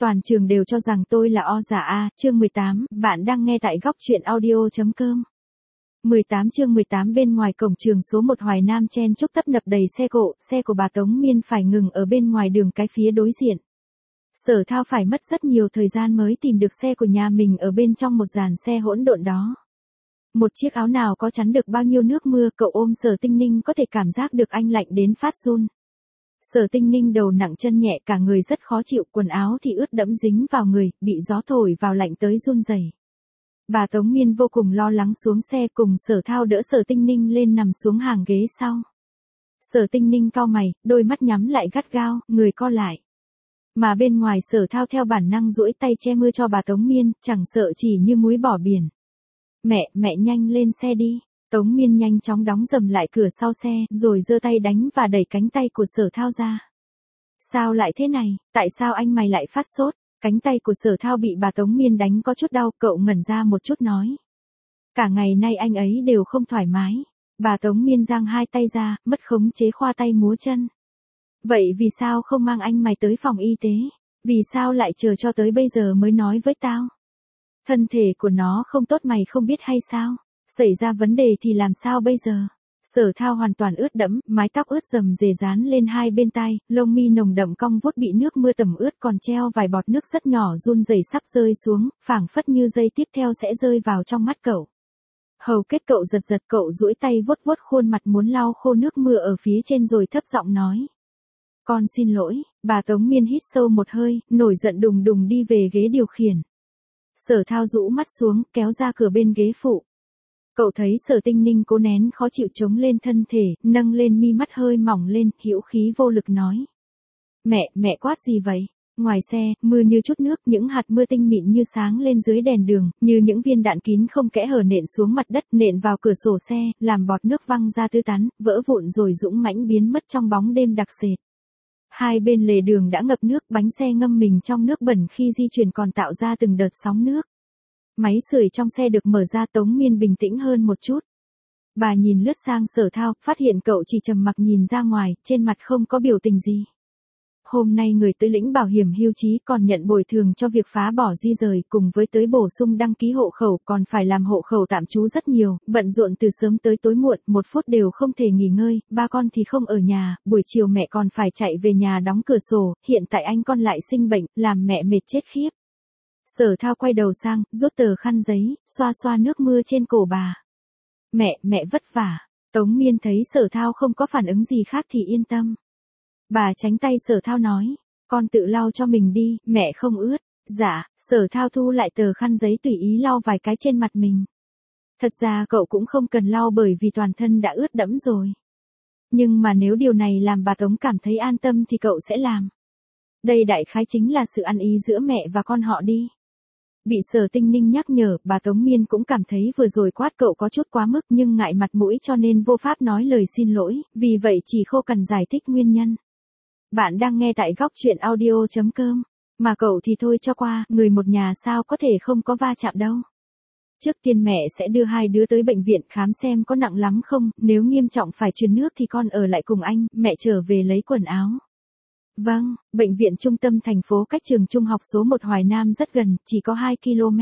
Toàn trường đều cho rằng tôi là o giả a. Chương 18, bạn đang nghe tại góc truyện audio.com. 18 chương 18 bên ngoài cổng trường số 1 Hoài Nam chen chúc tấp nập đầy xe cộ, xe của bà Tống Miên phải ngừng ở bên ngoài đường cái phía đối diện. Sở Thao phải mất rất nhiều thời gian mới tìm được xe của nhà mình ở bên trong một dàn xe hỗn độn đó. Một chiếc áo nào có chắn được bao nhiêu nước mưa, cậu ôm Sở Tinh Ninh có thể cảm giác được anh lạnh đến phát run. Sở Tinh Ninh đầu nặng chân nhẹ, cả người rất khó chịu, quần áo thì ướt đẫm dính vào người, bị gió thổi vào lạnh tới run rẩy. Bà Tống Miên vô cùng lo lắng xuống xe cùng Sở Thao đỡ Sở Tinh Ninh lên nằm xuống hàng ghế sau. Sở Tinh Ninh cau mày, đôi mắt nhắm lại gắt gao, người co lại. Mà bên ngoài Sở Thao theo bản năng duỗi tay che mưa cho bà Tống Miên, chẳng sợ chỉ như muối bỏ biển. Mẹ nhanh lên xe đi. Tống Miên nhanh chóng đóng dầm lại cửa sau xe, rồi giơ tay đánh và đẩy cánh tay của Sở Thao ra. Sao lại thế này, tại sao anh mày lại phát sốt? Cánh tay của Sở Thao bị bà Tống Miên đánh có chút đau, cậu ngẩn ra một chút nói. Cả ngày nay anh ấy đều không thoải mái. Bà Tống Miên giang hai tay ra, mất khống chế khoa tay múa chân. Vậy vì sao không mang anh mày tới phòng y tế? Vì sao lại chờ cho tới bây giờ mới nói với tao? Thân thể của nó không tốt mày không biết hay sao? Xảy ra vấn đề thì làm sao bây giờ? Sở Thao hoàn toàn ướt đẫm, mái tóc ướt rầm rề dán lên hai bên tai, lông mi nồng đậm cong vút bị nước mưa tẩm ướt, còn treo vài bọt nước rất nhỏ run rẩy sắp rơi xuống, phảng phất như giây tiếp theo sẽ rơi vào trong mắt cậu. Hầu kết cậu giật giật, cậu duỗi tay vuốt vuốt khuôn mặt muốn lau khô nước mưa ở phía trên rồi thấp giọng nói. Con xin lỗi. Bà Tống Miên hít sâu một hơi, nổi giận đùng đùng đi về ghế điều khiển. Sở Thao rũ mắt xuống, kéo ra cửa bên ghế phụ. Cậu thấy Sở Tinh Ninh cố nén khó chịu chống lên thân thể, nâng lên mi mắt hơi mỏng lên, hữu khí vô lực nói. Mẹ quát gì vậy? Ngoài xe, mưa như chút nước, những hạt mưa tinh mịn như sáng lên dưới đèn đường, như những viên đạn kín không kẽ hở nện xuống mặt đất, nện vào cửa sổ xe, làm bọt nước văng ra tứ tán, vỡ vụn rồi dũng mãnh biến mất trong bóng đêm đặc sệt. Hai bên lề đường đã ngập nước, bánh xe ngâm mình trong nước bẩn khi di chuyển còn tạo ra từng đợt sóng nước. Máy sưởi trong xe được mở ra, Tống Miên bình tĩnh hơn một chút. Bà nhìn lướt sang Sở Thao, phát hiện cậu chỉ trầm mặc nhìn ra ngoài, trên mặt không có biểu tình gì. Hôm nay người tới lĩnh bảo hiểm hưu trí, còn nhận bồi thường cho việc phá bỏ di rời, cùng với tới bổ sung đăng ký hộ khẩu, còn phải làm hộ khẩu tạm trú rất nhiều, bận rộn từ sớm tới tối muộn, một phút đều không thể nghỉ ngơi, ba con thì không ở nhà, buổi chiều mẹ còn phải chạy về nhà đóng cửa sổ, hiện tại anh con lại sinh bệnh, làm mẹ mệt chết khiếp. Sở Thao quay đầu sang, rút tờ khăn giấy, xoa xoa nước mưa trên cổ bà. Mẹ vất vả. Tống Miên thấy Sở Thao không có phản ứng gì khác thì yên tâm. Bà tránh tay Sở Thao nói, con tự lau cho mình đi, mẹ không ướt. Dạ. Sở Thao thu lại tờ khăn giấy tùy ý lau vài cái trên mặt mình. Thật ra cậu cũng không cần lau bởi vì toàn thân đã ướt đẫm rồi. Nhưng mà nếu điều này làm bà Tống cảm thấy an tâm thì cậu sẽ làm. Đây đại khái chính là sự ăn ý giữa mẹ và con họ đi. Bị Sở Tinh Ninh nhắc nhở, bà Tống Miên cũng cảm thấy vừa rồi quát cậu có chút quá mức nhưng ngại mặt mũi cho nên vô pháp nói lời xin lỗi, vì vậy chỉ khô cằn giải thích nguyên nhân. Bạn đang nghe tại góc truyện audio.com, mà cậu thì thôi cho qua, người một nhà sao có thể không có va chạm đâu. Trước tiên mẹ sẽ đưa hai đứa tới bệnh viện khám xem có nặng lắm không, nếu nghiêm trọng phải truyền nước thì con ở lại cùng anh, mẹ trở về lấy quần áo. Vâng, bệnh viện trung tâm thành phố cách trường trung học số 1 Hoài Nam rất gần, chỉ có 2 km.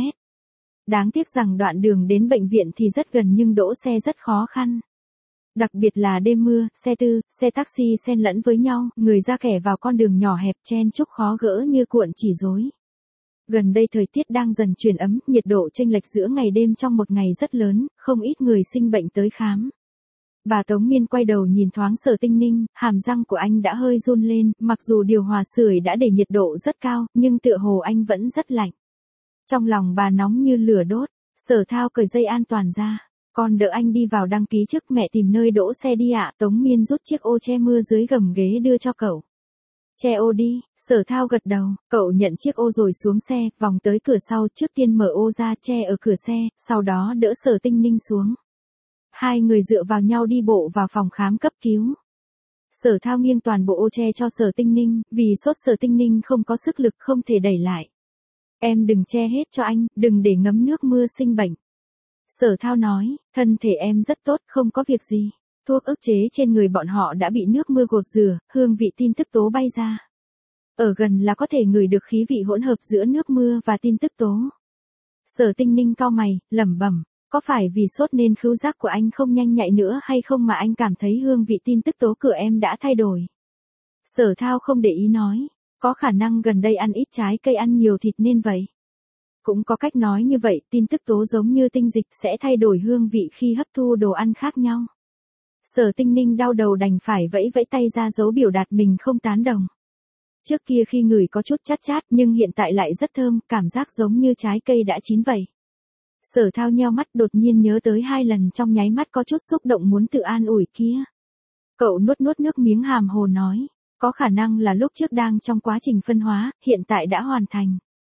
Đáng tiếc rằng đoạn đường đến bệnh viện thì rất gần nhưng đỗ xe rất khó khăn. Đặc biệt là đêm mưa, xe tư, xe taxi xen lẫn với nhau, người ra kẻ vào con đường nhỏ hẹp chen chúc khó gỡ như cuộn chỉ rối. Gần đây thời tiết đang dần chuyển ấm, nhiệt độ chênh lệch giữa ngày đêm trong một ngày rất lớn, không ít người sinh bệnh tới khám. Bà Tống Miên quay đầu nhìn thoáng Sở Tinh Ninh, hàm răng của anh đã hơi run lên, mặc dù điều hòa sưởi đã để nhiệt độ rất cao, nhưng tựa hồ anh vẫn rất lạnh. Trong lòng bà nóng như lửa đốt, Sở Thao cởi dây an toàn ra. Con đỡ anh đi vào đăng ký trước, mẹ tìm nơi đỗ xe đi ạ. Tống Miên rút chiếc ô che mưa dưới gầm ghế đưa cho cậu. Che ô đi. Sở Thao gật đầu, cậu nhận chiếc ô rồi xuống xe, vòng tới cửa sau, trước tiên mở ô ra che ở cửa xe, sau đó đỡ Sở Tinh Ninh xuống. Hai người dựa vào nhau đi bộ vào phòng khám cấp cứu. Sở Thao nghiêng toàn bộ ô che cho Sở Tinh Ninh, vì sốt Sở Tinh Ninh không có sức lực không thể đẩy lại. Em đừng che hết cho anh, đừng để ngấm nước mưa sinh bệnh. Sở Thao nói, thân thể em rất tốt, không có việc gì. Thuốc ức chế trên người bọn họ đã bị nước mưa gột rửa, hương vị tin tức tố bay ra. Ở gần là có thể ngửi được khí vị hỗn hợp giữa nước mưa và tin tức tố. Sở Tinh Ninh cau mày, lẩm bẩm, có phải vì sốt nên khứu giác của anh không nhanh nhạy nữa hay không mà anh cảm thấy hương vị tin tức tố cửa em đã thay đổi? Sở Thao không để ý nói, có khả năng gần đây ăn ít trái cây ăn nhiều thịt nên vậy. Cũng có cách nói như vậy, tin tức tố giống như tinh dịch sẽ thay đổi hương vị khi hấp thu đồ ăn khác nhau. Sở Tinh Ninh đau đầu đành phải vẫy vẫy tay ra dấu biểu đạt mình không tán đồng. Trước kia khi ngửi có chút chát chát nhưng hiện tại lại rất thơm, cảm giác giống như trái cây đã chín vậy. Sở Thao nheo mắt đột nhiên nhớ tới 2 lần trong nháy mắt có chút xúc động muốn tự an ủi kia. Cậu nuốt nuốt nước miếng hàm hồ nói, có khả năng là lúc trước đang trong quá trình phân hóa, hiện tại đã hoàn thành.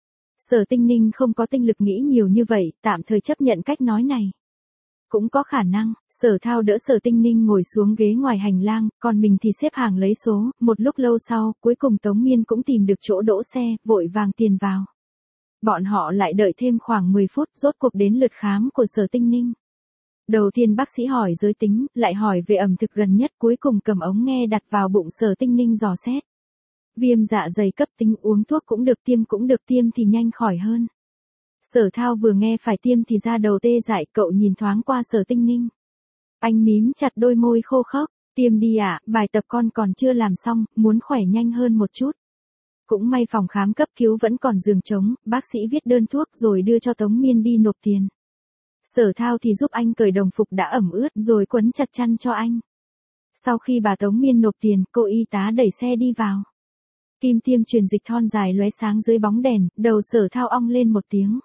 Sở Tinh Ninh không có tinh lực nghĩ nhiều như vậy, tạm thời chấp nhận cách nói này. Cũng có khả năng, Sở Thao đỡ Sở Tinh Ninh ngồi xuống ghế ngoài hành lang, còn mình thì xếp hàng lấy số, một lúc lâu sau, cuối cùng Tống Miên cũng tìm được chỗ đỗ xe, vội vàng tiền vào. Bọn họ lại đợi thêm khoảng 10 phút, rốt cuộc đến lượt khám của Sở Tinh Ninh. Đầu tiên bác sĩ hỏi giới tính, lại hỏi về ẩm thực gần nhất, cuối cùng cầm ống nghe đặt vào bụng Sở Tinh Ninh dò xét. Viêm dạ dày cấp tính, uống thuốc cũng được, tiêm thì nhanh khỏi hơn. Sở Thao vừa nghe phải tiêm thì da đầu tê dại, cậu nhìn thoáng qua Sở Tinh Ninh. Anh mím chặt đôi môi khô khốc, tiêm đi ạ, bài tập con còn chưa làm xong, muốn khỏe nhanh hơn một chút. Cũng may phòng khám cấp cứu vẫn còn giường trống, bác sĩ viết đơn thuốc rồi đưa cho Tống Miên đi nộp tiền. Sở Thao thì giúp anh cởi đồng phục đã ẩm ướt rồi quấn chặt chăn cho anh. Sau khi bà Tống Miên nộp tiền, cô y tá đẩy xe đi vào. Kim tiêm truyền dịch thon dài lóe sáng dưới bóng đèn, đầu Sở Thao ong lên một tiếng.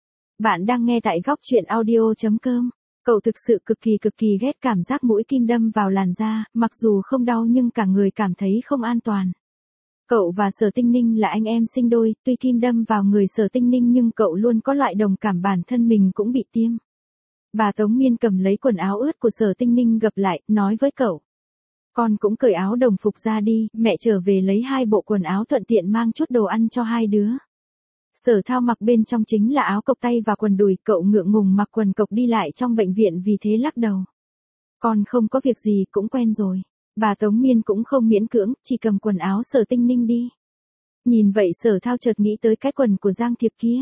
Bạn đang nghe tại góc truyện audio.com. Cậu thực sự cực kỳ ghét cảm giác mũi kim đâm vào làn da, mặc dù không đau nhưng cả người cảm thấy không an toàn. Cậu và Sở Tinh Ninh là anh em sinh đôi, tuy kim đâm vào người Sở Tinh Ninh nhưng cậu luôn có loại đồng cảm bản thân mình cũng bị tiêm. Bà Tống Miên cầm lấy quần áo ướt của Sở Tinh Ninh gập lại, nói với cậu. Con cũng cởi áo đồng phục ra đi, mẹ trở về lấy 2 bộ quần áo thuận tiện mang chút đồ ăn cho 2 đứa. Sở Thao mặc bên trong chính là áo cộc tay và quần đùi, cậu ngượng ngùng mặc quần cộc đi lại trong bệnh viện vì thế lắc đầu. Con không có việc gì, cũng quen rồi. Bà Tống Miên cũng không miễn cưỡng, chỉ cầm quần áo Sở Tinh Ninh đi. Nhìn vậy Sở Thao chợt nghĩ tới cái quần của Giang Thiệp kia.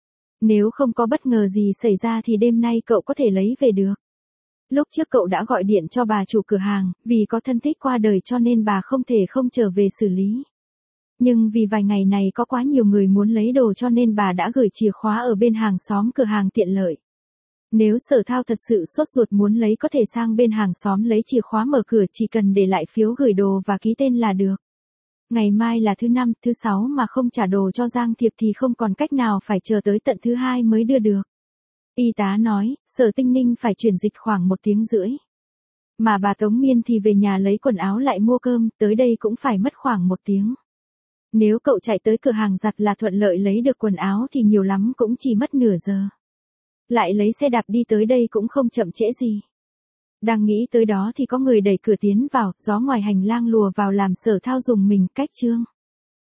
Nếu không có bất ngờ gì xảy ra thì đêm nay cậu có thể lấy về được. Lúc trước cậu đã gọi điện cho bà chủ cửa hàng, vì có thân thích qua đời cho nên bà không thể không trở về xử lý. Nhưng vì vài ngày này có quá nhiều người muốn lấy đồ cho nên bà đã gửi chìa khóa ở bên hàng xóm cửa hàng tiện lợi. Nếu Sở Thao thật sự sốt ruột muốn lấy có thể sang bên hàng xóm lấy chìa khóa mở cửa, chỉ cần để lại phiếu gửi đồ và ký tên là được. Ngày mai là thứ 5, thứ 6 mà không trả đồ cho Giang Thiệp thì không còn cách nào, phải chờ tới tận thứ 2 mới đưa được. Y tá nói, Sở Tinh Ninh phải chuyển dịch khoảng 1 tiếng rưỡi. Mà bà Tống Miên thì về nhà lấy quần áo lại mua cơm, tới đây cũng phải mất khoảng 1 tiếng. Nếu cậu chạy tới cửa hàng giặt là thuận lợi lấy được quần áo thì nhiều lắm cũng chỉ mất nửa giờ. Lại lấy xe đạp đi tới đây cũng không chậm trễ gì. Đang nghĩ tới đó thì có người đẩy cửa tiến vào, gió ngoài hành lang lùa vào làm Sở Thao rùng mình, cách chương.